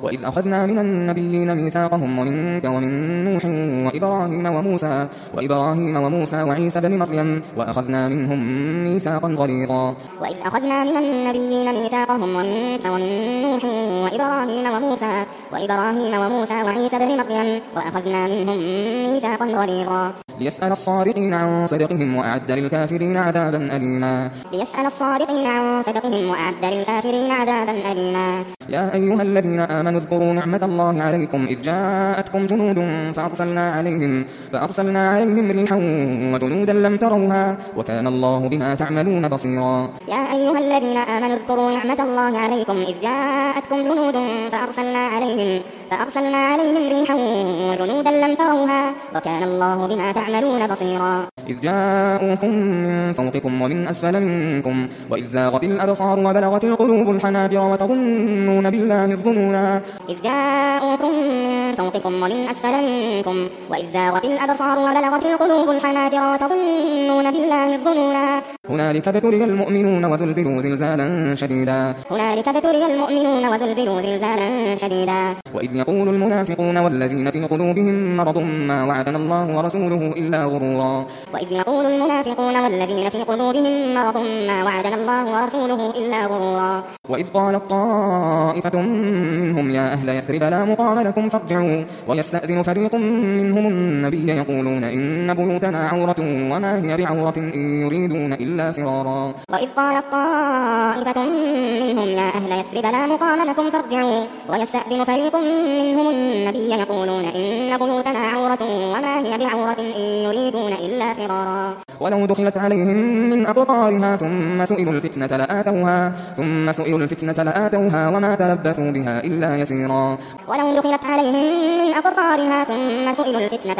وإذ أخذنا من النبيين ميثاقهم ومنك ومن نوح وإبراهيم وموسى وعيسى بن مريم وأخذنا منهم ميثاقا غليظا. وإذ أخذنا من النبيين ميثاقهم ومنك ومن نوح وإبراهيم وموسى وعيسى بن مريم وأخذنا منهم ميثاقا غليظا. ليسأل الصادقين عن صدقهم وأعد للكافرين عذابا أليما. يا أيها الذين آمنوا اذكروا نعمة الله عليكم إذ جاءتكم جنود فأرسلنا عليهم ريحا وجنودا لم تروها وكان الله بما تعملون بصيرا. يا أيها الذين آمنوا اذكروا نعمة الله عليكم إذ جاءتكم جنود فأرسلنا عليهم ريحا وجنودا لم تروها وكان الله بما تعملون بصيرا. إذ جاءوكم من فوقكم ومن أسفل منكم وإذ زاغت الأبصار وبلغت القلوب الحناجر وتظنون بالله الظنونا. إذ جاءوكم من فوقكم ومن أسفل منكم وإذ زاغت الأبصار وبلغت القلوب الحناجر وتظنون بالله الظنونا. هنالك ابتلي المؤمنون وزلزلوا زلزالا شديدا. وإذ يقول المنافقون والذين في قلوبهم مرض ما وعدنا الله ورسوله إلا غرورا. وإذ قالت طائفة منهم يا أهل يثرب لا مقام لكم فارجعوا ويستأذن فريق منهم النبي يقولون إن بيوتنا عورة وما هي بعورة إن يريدون إلا فرارا. وإذ قالت طائفة منهم يا أهل يثرب لا مقام لكم فارجعوا ويستأذن فريق منهم النبي يقولون إن بيوتنا عورة وما هي بعورة إن يريدون إلا فرارا. ولو دخلت عليهم من أقطارها ثم سئلوا الفتنة لآتوها وما تلبثوا بها إلا يسيرا. ولو دخلت عليهم من أقطارها ثم سئلوا الفتنة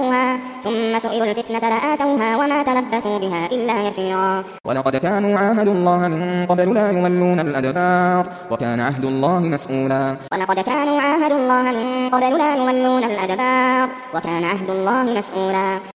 لآتوها وما تلبثوا بها إلا يسيرا. ولقد كانوا عاهدوا الله من قبل لا يولون الأدبار وكان عهد الله مسؤولا.